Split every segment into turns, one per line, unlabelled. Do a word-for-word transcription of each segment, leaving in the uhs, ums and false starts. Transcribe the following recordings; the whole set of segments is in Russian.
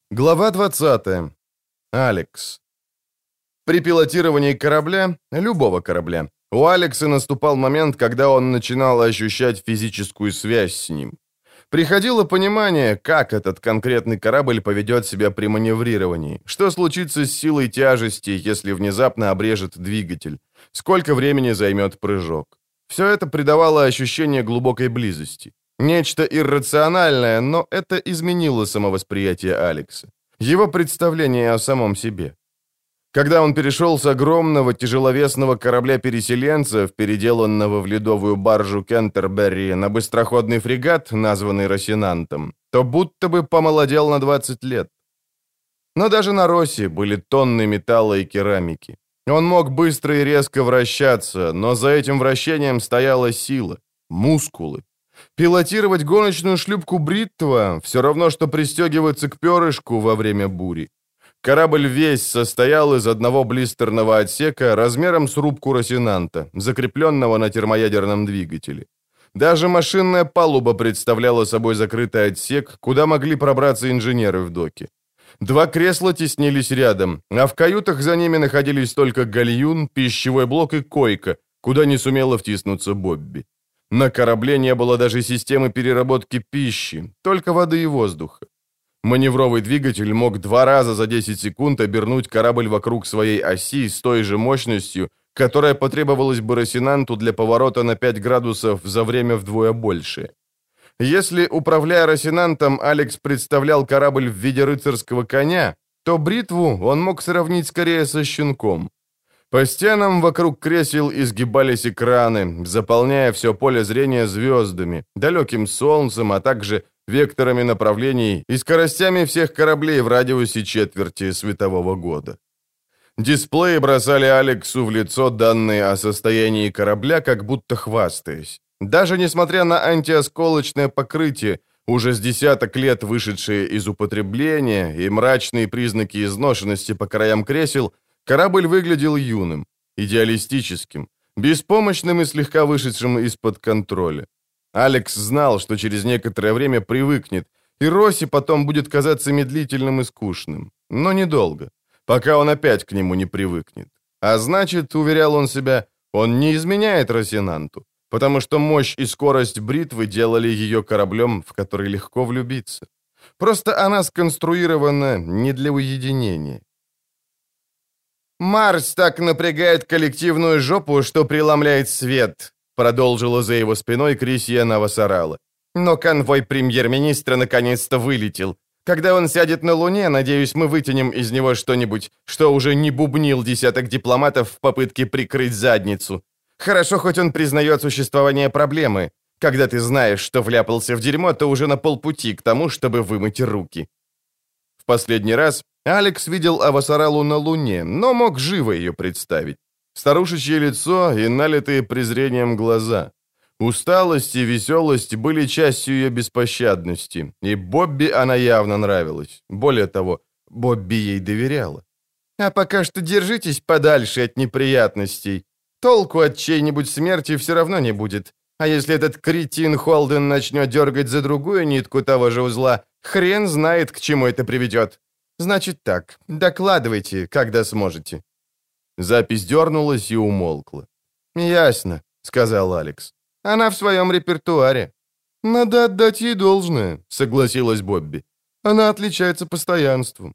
Глава двадцатая. Алекс. При пилотировании корабля, любого корабля, у Алекса наступал момент, когда он начинал ощущать физическую связь с ним. Приходило понимание, как этот конкретный корабль поведет себя при маневрировании, что случится с силой тяжести, если внезапно обрежет двигатель, сколько времени займет прыжок. Все это придавало ощущение глубокой близости. Нечто иррациональное, но это изменило самовосприятие Алекса, его представление о самом себе. Когда он перешел с огромного тяжеловесного корабля-переселенцев, переделанного в ледовую баржу Кентерберри, на быстроходный фрегат, названный Росинантом, то будто бы помолодел на двадцать лет. Но даже на Росе были тонны металла и керамики. Он мог быстро и резко вращаться, но за этим вращением стояла сила, мускулы. Пилотировать гоночную шлюпку Бритва все равно, что пристегиваться к перышку во время бури. Корабль весь состоял из одного блистерного отсека размером с рубку Росинанта, закрепленного на термоядерном двигателе. Даже машинная палуба представляла собой закрытый отсек, куда могли пробраться инженеры в доке. Два кресла теснились рядом, а в каютах за ними находились только гальюн, пищевой блок и койка, куда не сумела втиснуться Бобби. На корабле не было даже системы переработки пищи, только воды и воздуха. Маневровый двигатель мог два раза за десять секунд обернуть корабль вокруг своей оси с той же мощностью, которая потребовалась бы Росинанту для поворота на пять градусов за время вдвое больше. Если, управляя Росинантом, Алекс представлял корабль в виде рыцарского коня, то Бритву он мог сравнить скорее со щенком. По стенам вокруг кресел изгибались экраны, заполняя все поле зрения звездами, далеким солнцем, а также векторами направлений и скоростями всех кораблей в радиусе четверти светового года. Дисплеи бросали Алексу в лицо данные о состоянии корабля, как будто хвастаясь. Даже несмотря на антиосколочное покрытие, уже с десяток лет вышедшее из употребления и мрачные признаки изношенности по краям кресел, корабль выглядел юным, идеалистическим, беспомощным и слегка вышедшим из-под контроля. Алекс знал, что через некоторое время привыкнет, и Росси потом будет казаться медлительным и скучным. Но недолго, пока он опять к нему не привыкнет. А значит, уверял он себя, он не изменяет Росинанту, потому что мощь и скорость Бритвы делали ее кораблем, в который легко влюбиться. Просто она сконструирована не для уединения. «Марс так напрягает коллективную жопу, что преломляет свет», продолжила за его спиной Крисия Навасарала. «Но конвой премьер-министра наконец-то вылетел. Когда он сядет на Луне, надеюсь, мы вытянем из него что-нибудь, что уже не бубнил десяток дипломатов в попытке прикрыть задницу. Хорошо, хоть он признает существование проблемы. Когда ты знаешь, что вляпался в дерьмо, то уже на полпути к тому, чтобы вымыть руки». В последний раз Алекс видел Авасаралу на Луне, но мог живо ее представить. Старушечье лицо и налитые презрением глаза. Усталость и веселость были частью ее беспощадности, и Бобби она явно нравилась. Более того, Бобби ей доверяла. «А пока что держитесь подальше от неприятностей. Толку от чьей-нибудь смерти все равно не будет. А если этот кретин Холден начнет дергать за другую нитку того же узла, хрен знает, к чему это приведет. Значит так, докладывайте, когда сможете». Запись дернулась и умолкла. «Ясно», — сказал Алекс. «Она в своем репертуаре». «Надо отдать ей должное», — согласилась Бобби. «Она отличается постоянством».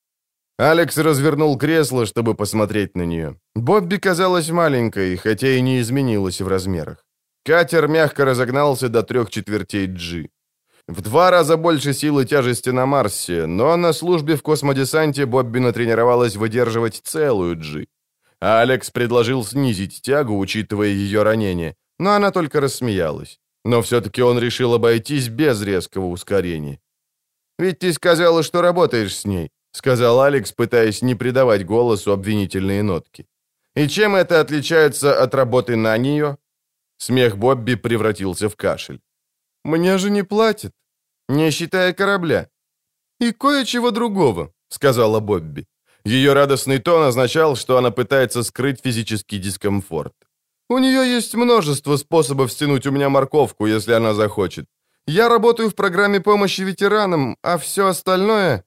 Алекс развернул кресло, чтобы посмотреть на нее. Бобби казалась маленькой, хотя и не изменилась в размерах. Катер мягко разогнался до трех четвертей G. В два раза больше силы тяжести на Марсе, но на службе в космодесанте Бобби натренировалась выдерживать целую G. А Алекс предложил снизить тягу, учитывая ее ранение, но она только рассмеялась. Но все-таки он решил обойтись без резкого ускорения. «Ведь ты сказала, что работаешь с ней», — сказал Алекс, пытаясь не придавать голосу обвинительные нотки. «И чем это отличается от работы на нее?» Смех Бобби превратился в кашель. «Мне же не платят, не считая корабля». «И кое-чего другого», — сказала Бобби. Ее радостный тон означал, что она пытается скрыть физический дискомфорт. «У нее есть множество способов стянуть у меня морковку, если она захочет. Я работаю в программе помощи ветеранам, а все остальное...»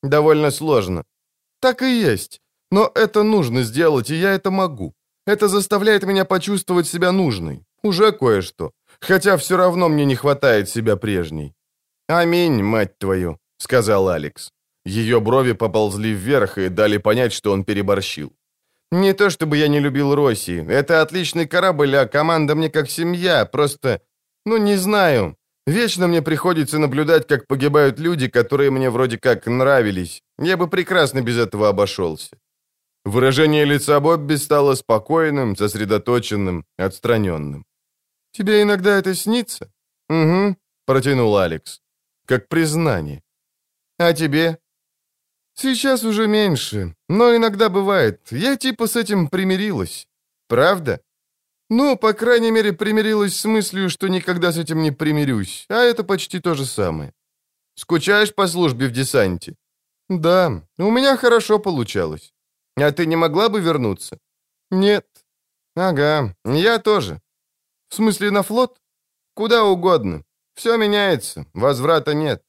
Довольно сложно. Так и есть. Но это нужно сделать, и я это могу. Это заставляет меня почувствовать себя нужной. Уже кое-что. Хотя все равно мне не хватает себя прежней. «Аминь, мать твою», — сказал Алекс. Ее брови поползли вверх и дали понять, что он переборщил. «Не то чтобы я не любил Росси. Это отличный корабль, а команда мне как семья. Просто, ну, не знаю. Вечно мне приходится наблюдать, как погибают люди, которые мне вроде как нравились. Я бы прекрасно без этого обошелся». Выражение лица Бобби стало спокойным, сосредоточенным, отстраненным. «Тебе иногда это снится?» «Угу», — протянул Алекс. «Как признание». «А тебе?» «Сейчас уже меньше, но иногда бывает. Я типа с этим примирилась». «Правда?» «Ну, по крайней мере, примирилась с мыслью, что никогда с этим не примирюсь, а это почти то же самое». «Скучаешь по службе в десанте?» «Да, у меня хорошо получалось». «А ты не могла бы вернуться?» «Нет». «Ага, я тоже». «В смысле, на флот?» «Куда угодно. Все меняется, возврата нет».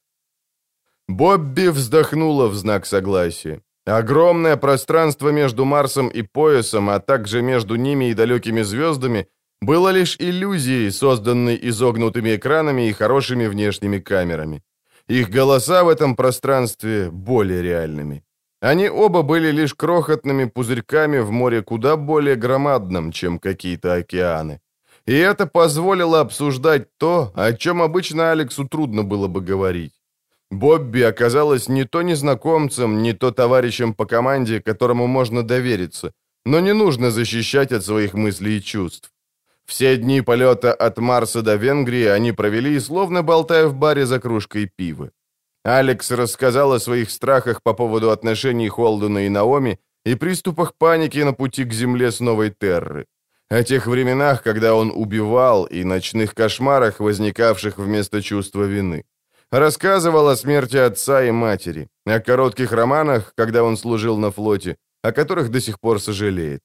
Бобби вздохнула в знак согласия. Огромное пространство между Марсом и поясом, а также между ними и далекими звездами, было лишь иллюзией, созданной изогнутыми экранами и хорошими внешними камерами. Их голоса в этом пространстве более реальными. Они оба были лишь крохотными пузырьками в море куда более громадном, чем какие-то океаны. И это позволило обсуждать то, о чем обычно Алексу трудно было бы говорить. Бобби оказалась не то незнакомцем, не то товарищем по команде, которому можно довериться, но не нужно защищать от своих мыслей и чувств. Все дни полета от Марса до Венгрии они провели, словно болтая в баре за кружкой пива. Алекс рассказал о своих страхах по поводу отношений Холдена и Наоми и приступах паники на пути к земле с Новой Терры. О тех временах, когда он убивал, и ночных кошмарах, возникавших вместо чувства вины. Рассказывал о смерти отца и матери, о коротких романах, когда он служил на флоте, о которых до сих пор сожалеет.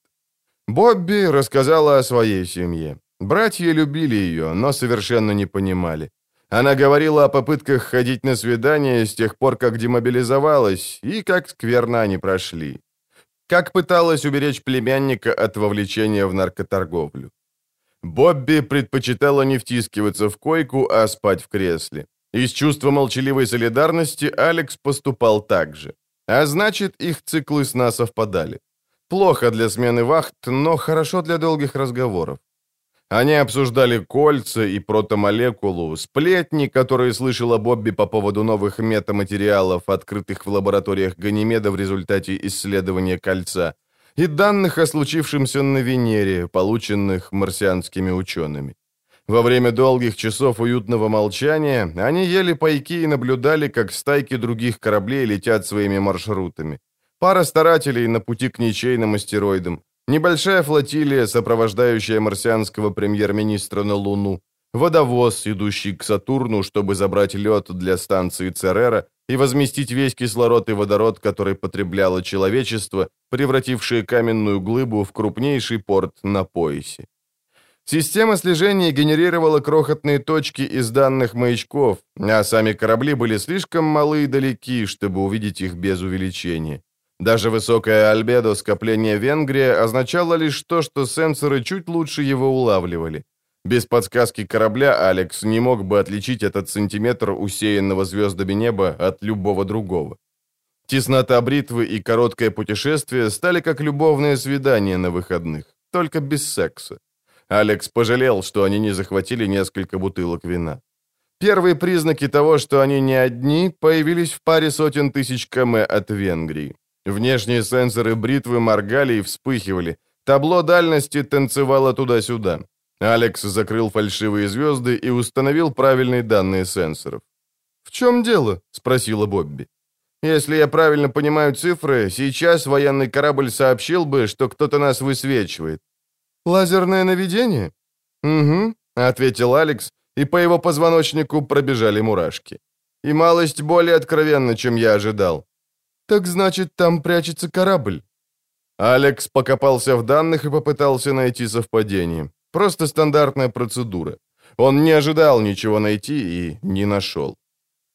Бобби рассказала о своей семье. Братья любили ее, но совершенно не понимали. Она говорила о попытках ходить на свидания с тех пор, как демобилизовалась, и как скверно они прошли. Как пыталась уберечь племянника от вовлечения в наркоторговлю. Бобби предпочитала не втискиваться в койку, а спать в кресле. Из чувства молчаливой солидарности Алекс поступал так же. А значит, их циклы сна совпадали. Плохо для смены вахт, но хорошо для долгих разговоров. Они обсуждали кольца и протомолекулу, сплетни, которые слышала Бобби по поводу новых метаматериалов, открытых в лабораториях Ганимеда в результате исследования кольца, и данных о случившемся на Венере, полученных марсианскими учеными. Во время долгих часов уютного молчания они ели пайки и наблюдали, как стайки других кораблей летят своими маршрутами. Пара старателей на пути к ничейным астероидам, небольшая флотилия, сопровождающая марсианского премьер-министра на Луну, водовоз, идущий к Сатурну, чтобы забрать лед для станции Церера и возместить весь кислород и водород, который потребляло человечество, превратившее каменную глыбу в крупнейший порт на поясе. Система слежения генерировала крохотные точки из данных маячков, а сами корабли были слишком малы и далеки, чтобы увидеть их без увеличения. Даже высокое альбедо скопления Венгрия означало лишь то, что сенсоры чуть лучше его улавливали. Без подсказки корабля Алекс не мог бы отличить этот сантиметр усеянного звездами неба от любого другого. Теснота бритвы и короткое путешествие стали как любовное свидание на выходных, только без секса. Алекс пожалел, что они не захватили несколько бутылок вина. Первые признаки того, что они не одни, появились в паре сотен тысяч км от Венгрии. Внешние сенсоры бритвы моргали и вспыхивали. Табло дальности танцевало туда-сюда. Алекс закрыл фальшивые звезды и установил правильные данные сенсоров. «В чем дело?» — спросила Бобби. «Если я правильно понимаю цифры, сейчас военный корабль сообщил бы, что кто-то нас высвечивает». «Лазерное наведение?» «Угу», — ответил Алекс, и по его позвоночнику пробежали мурашки. «И малость более откровенно, чем я ожидал». «Так значит, там прячется корабль?» Алекс покопался в данных и попытался найти совпадение. Просто стандартная процедура. Он не ожидал ничего найти и не нашел.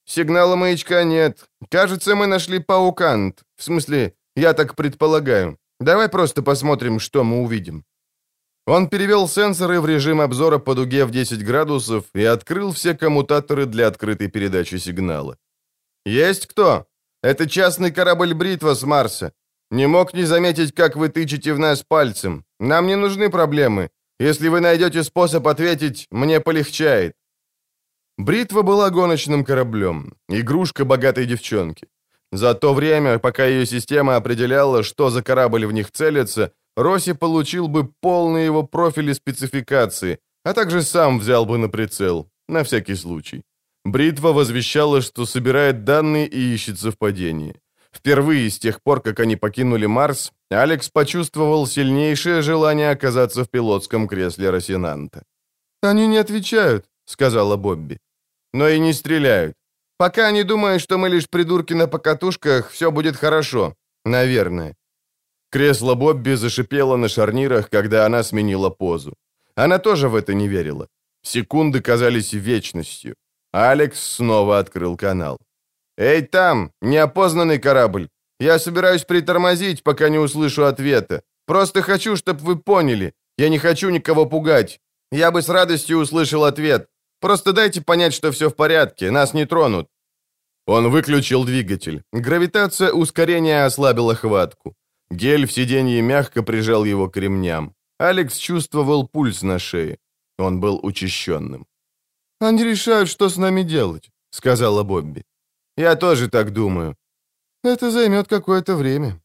Сигнала маячка нет. Кажется, мы нашли паукант. В смысле, я так предполагаю. Давай просто посмотрим, что мы увидим». Он перевел сенсоры в режим обзора по дуге в десять градусов и открыл все коммутаторы для открытой передачи сигнала. «Есть кто? Это частный корабль «Бритва» с Марса. Не мог не заметить, как вы тычете в нас пальцем. Нам не нужны проблемы. Если вы найдете способ ответить, мне полегчает». «Бритва» была гоночным кораблем, игрушка богатой девчонки. За то время, пока ее система определяла, что за корабль в них целится, Росси получил бы полный его профиль и спецификации, а также сам взял бы на прицел, на всякий случай. Бритва возвещала, что собирает данные и ищет совпадения. Впервые с тех пор, как они покинули Марс, Алекс почувствовал сильнейшее желание оказаться в пилотском кресле Росинанта. «Они не отвечают», — сказала Бобби. «Но и не стреляют. Пока они думают, что мы лишь придурки на покатушках, все будет хорошо. Наверное». Кресло Бобби зашипело на шарнирах, когда она сменила позу. Она тоже в это не верила. Секунды казались вечностью. Алекс снова открыл канал. «Эй, там, неопознанный корабль! Я собираюсь притормозить, пока не услышу ответа. Просто хочу, чтобы вы поняли. Я не хочу никого пугать. Я бы с радостью услышал ответ. Просто дайте понять, что все в порядке, нас не тронут». Он выключил двигатель. Гравитация ускорения ослабила хватку. Гель в сиденье мягко прижал его к ремням. Алекс чувствовал пульс на шее. Он был учащенным. «Они решают, что с нами делать», — сказала Бобби. «Я тоже так думаю. Это займет какое-то время».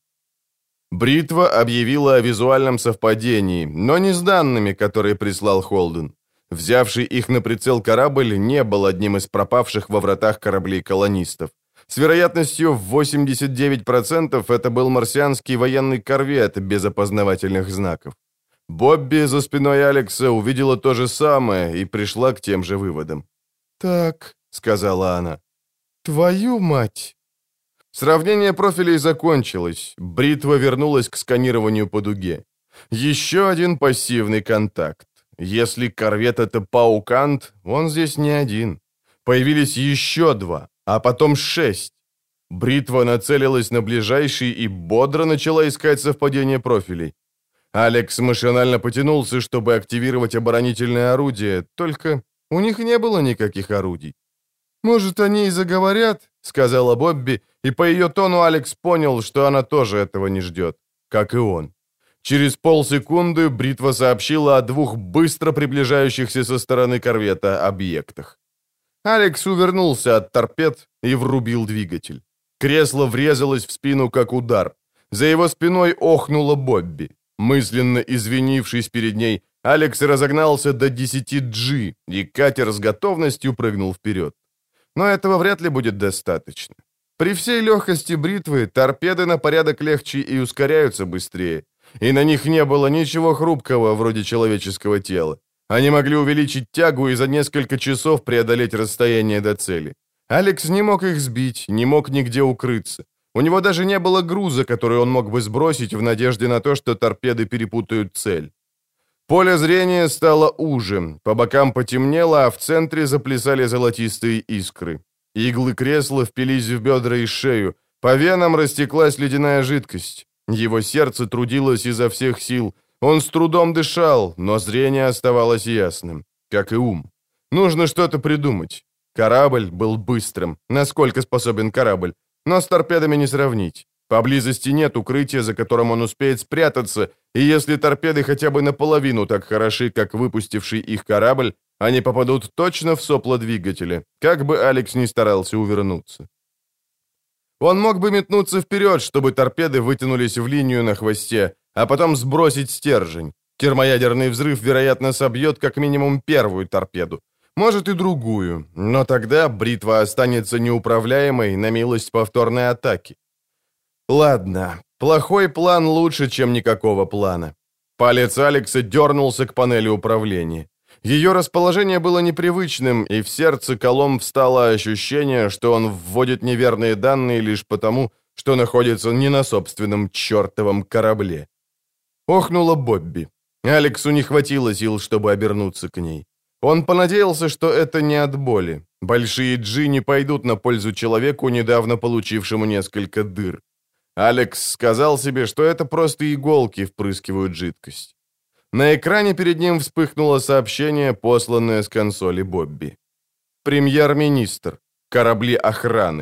Бритва объявила о визуальном совпадении, но не с данными, которые прислал Холден. Взявший их на прицел корабль не был одним из пропавших во вратах кораблей колонистов. С вероятностью в восемьдесят девять процентов это был марсианский военный корвет без опознавательных знаков. Бобби за спиной Алекса увидела то же самое и пришла к тем же выводам. «Так», — сказала она, — «твою мать». Сравнение профилей закончилось. Бритва вернулась к сканированию по дуге. Еще один пассивный контакт. Если корвет — это паукант, он здесь не один. Появились еще два, а потом шесть. Бритва нацелилась на ближайший и бодро начала искать совпадение профилей. Алекс машинально потянулся, чтобы активировать оборонительное орудие, только у них не было никаких орудий. «Может, они и заговорят?» — сказала Бобби, и по ее тону Алекс понял, что она тоже этого не ждет, как и он. Через полсекунды Бритва сообщила о двух быстро приближающихся со стороны корвета объектах. Алекс увернулся от торпед и врубил двигатель. Кресло врезалось в спину, как удар. За его спиной охнула Бобби. Мысленно извинившись перед ней, Алекс разогнался до десяти джи, и катер с готовностью прыгнул вперед. Но этого вряд ли будет достаточно. При всей легкости бритвы торпеды на порядок легче и ускоряются быстрее, и на них не было ничего хрупкого вроде человеческого тела. Они могли увеличить тягу и за несколько часов преодолеть расстояние до цели. Алекс не мог их сбить, не мог нигде укрыться. У него даже не было груза, который он мог бы сбросить в надежде на то, что торпеды перепутают цель. Поле зрения стало уже, по бокам потемнело, а в центре заплясали золотистые искры. Иглы кресла впились в бедра и шею, по венам растеклась ледяная жидкость. Его сердце трудилось изо всех сил. Он с трудом дышал, но зрение оставалось ясным, как и ум. Нужно что-то придумать. Корабль был быстрым, насколько способен корабль, но с торпедами не сравнить. Поблизости нет укрытия, за которым он успеет спрятаться, и если торпеды хотя бы наполовину так хороши, как выпустивший их корабль, они попадут точно в сопло двигателя, как бы Алекс ни старался увернуться. Он мог бы метнуться вперед, чтобы торпеды вытянулись в линию на хвосте, а потом сбросить стержень. Термоядерный взрыв, вероятно, собьет как минимум первую торпеду, может и другую, но тогда бритва останется неуправляемой на милость повторной атаки. Ладно, плохой план лучше, чем никакого плана. Палец Алекса дернулся к панели управления. Ее расположение было непривычным, и в сердце колом встало ощущение, что он вводит неверные данные лишь потому, что находится не на собственном чертовом корабле. Охнула Бобби. Алексу не хватило сил, чтобы обернуться к ней. Он понадеялся, что это не от боли. Большие джи не пойдут на пользу человеку, недавно получившему несколько дыр. Алекс сказал себе, что это просто иголки впрыскивают жидкость. На экране перед ним вспыхнуло сообщение, посланное с консоли Бобби. «Премьер-министр. Корабли охраны».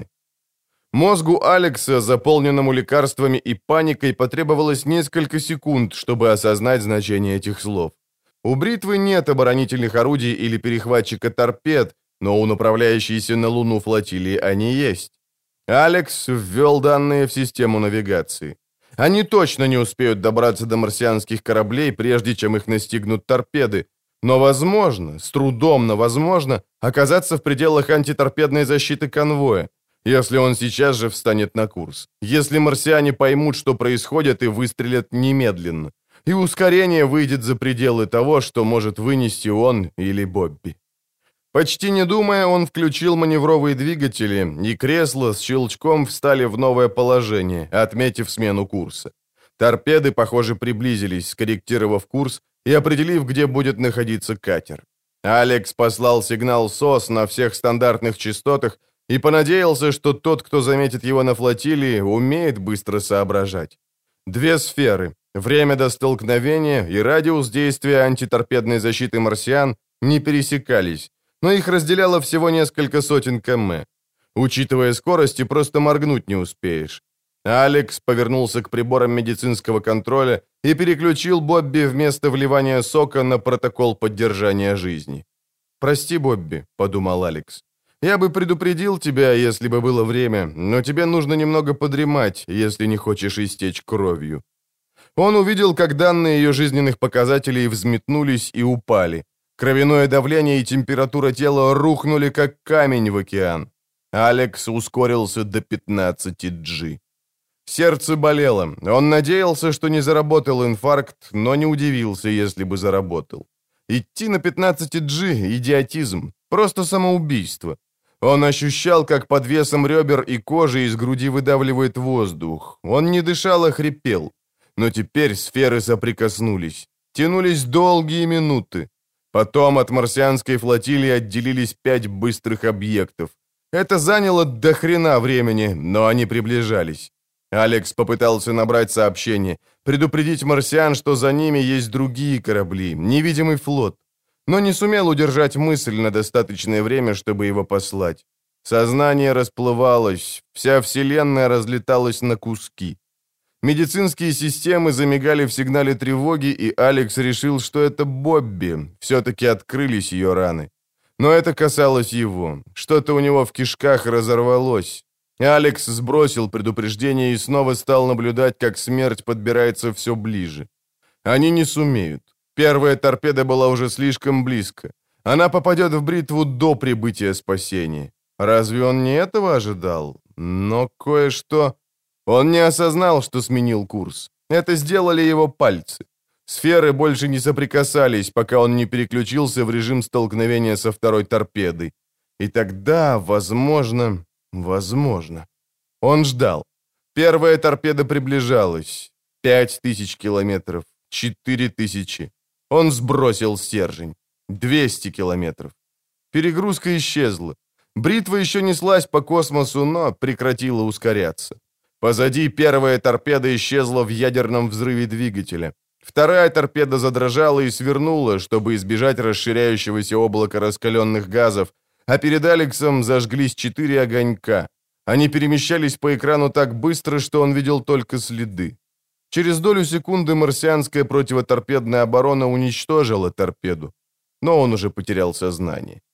Мозгу Алекса, заполненному лекарствами и паникой, потребовалось несколько секунд, чтобы осознать значение этих слов. У бритвы нет оборонительных орудий или перехватчика торпед, но у направляющейся на Луну флотилии они есть. Алекс ввел данные в систему навигации. Они точно не успеют добраться до марсианских кораблей, прежде чем их настигнут торпеды, но возможно, с трудом, но возможно, оказаться в пределах антиторпедной защиты конвоя, если он сейчас же встанет на курс, если марсиане поймут, что происходит, и выстрелят немедленно, и ускорение выйдет за пределы того, что может вынести он или Бобби. Почти не думая, он включил маневровые двигатели, и кресла с щелчком встали в новое положение, отметив смену курса. Торпеды, похоже, приблизились, скорректировав курс и определив, где будет находиться катер. Алекс послал сигнал СОС на всех стандартных частотах и понадеялся, что тот, кто заметит его на флотилии, умеет быстро соображать. Две сферы, время до столкновения и радиус действия антиторпедной защиты марсиан не пересекались, но их разделяло всего несколько сотен км. Учитывая скорость, и просто моргнуть не успеешь. Алекс повернулся к приборам медицинского контроля и переключил Бобби вместо вливания сока на протокол поддержания жизни. «Прости, Бобби», — подумал Алекс. «Я бы предупредил тебя, если бы было время, но тебе нужно немного подремать, если не хочешь истечь кровью». Он увидел, как данные ее жизненных показателей взметнулись и упали. Кровяное давление и температура тела рухнули, как камень в океан. Алекс ускорился до пятнадцати джи. Сердце болело. Он надеялся, что не заработал инфаркт, но не удивился, если бы заработал. Идти на пятнадцати джи — идиотизм, просто самоубийство. Он ощущал, как под весом ребер и кожи из груди выдавливает воздух. Он не дышал, а хрипел. Но теперь сферы соприкоснулись. Тянулись долгие минуты. Потом от марсианской флотилии отделились пять быстрых объектов. Это заняло до хрена времени, но они приближались. Алекс попытался набрать сообщение, предупредить марсиан, что за ними есть другие корабли, невидимый флот, но не сумел удержать мысль на достаточное время, чтобы его послать. Сознание расплывалось, вся вселенная разлеталась на куски. Медицинские системы замигали в сигнале тревоги, и Алекс решил, что это Бобби, все-таки открылись ее раны. Но это касалось его, что-то у него в кишках разорвалось. Алекс сбросил предупреждение и снова стал наблюдать, как смерть подбирается все ближе. Они не сумеют. Первая торпеда была уже слишком близко. Она попадет в бритву до прибытия спасения. Разве он не этого ожидал? Но кое-что... Он не осознал, что сменил курс. Это сделали его пальцы. Сферы больше не соприкасались, пока он не переключился в режим столкновения со второй торпедой. И тогда, возможно... Возможно. Он ждал. Первая торпеда приближалась. Пять тысяч километров. Четыре тысячи. Он сбросил стержень. Двести километров. Перегрузка исчезла. Бритва еще неслась по космосу, но прекратила ускоряться. Позади первая торпеда исчезла в ядерном взрыве двигателя. Вторая торпеда задрожала и свернула, чтобы избежать расширяющегося облака раскаленных газов, а перед Алексом зажглись четыре огонька. Они перемещались по экрану так быстро, что он видел только следы. Через долю секунды марсианская противоторпедная оборона уничтожила торпеду, но он уже потерял сознание.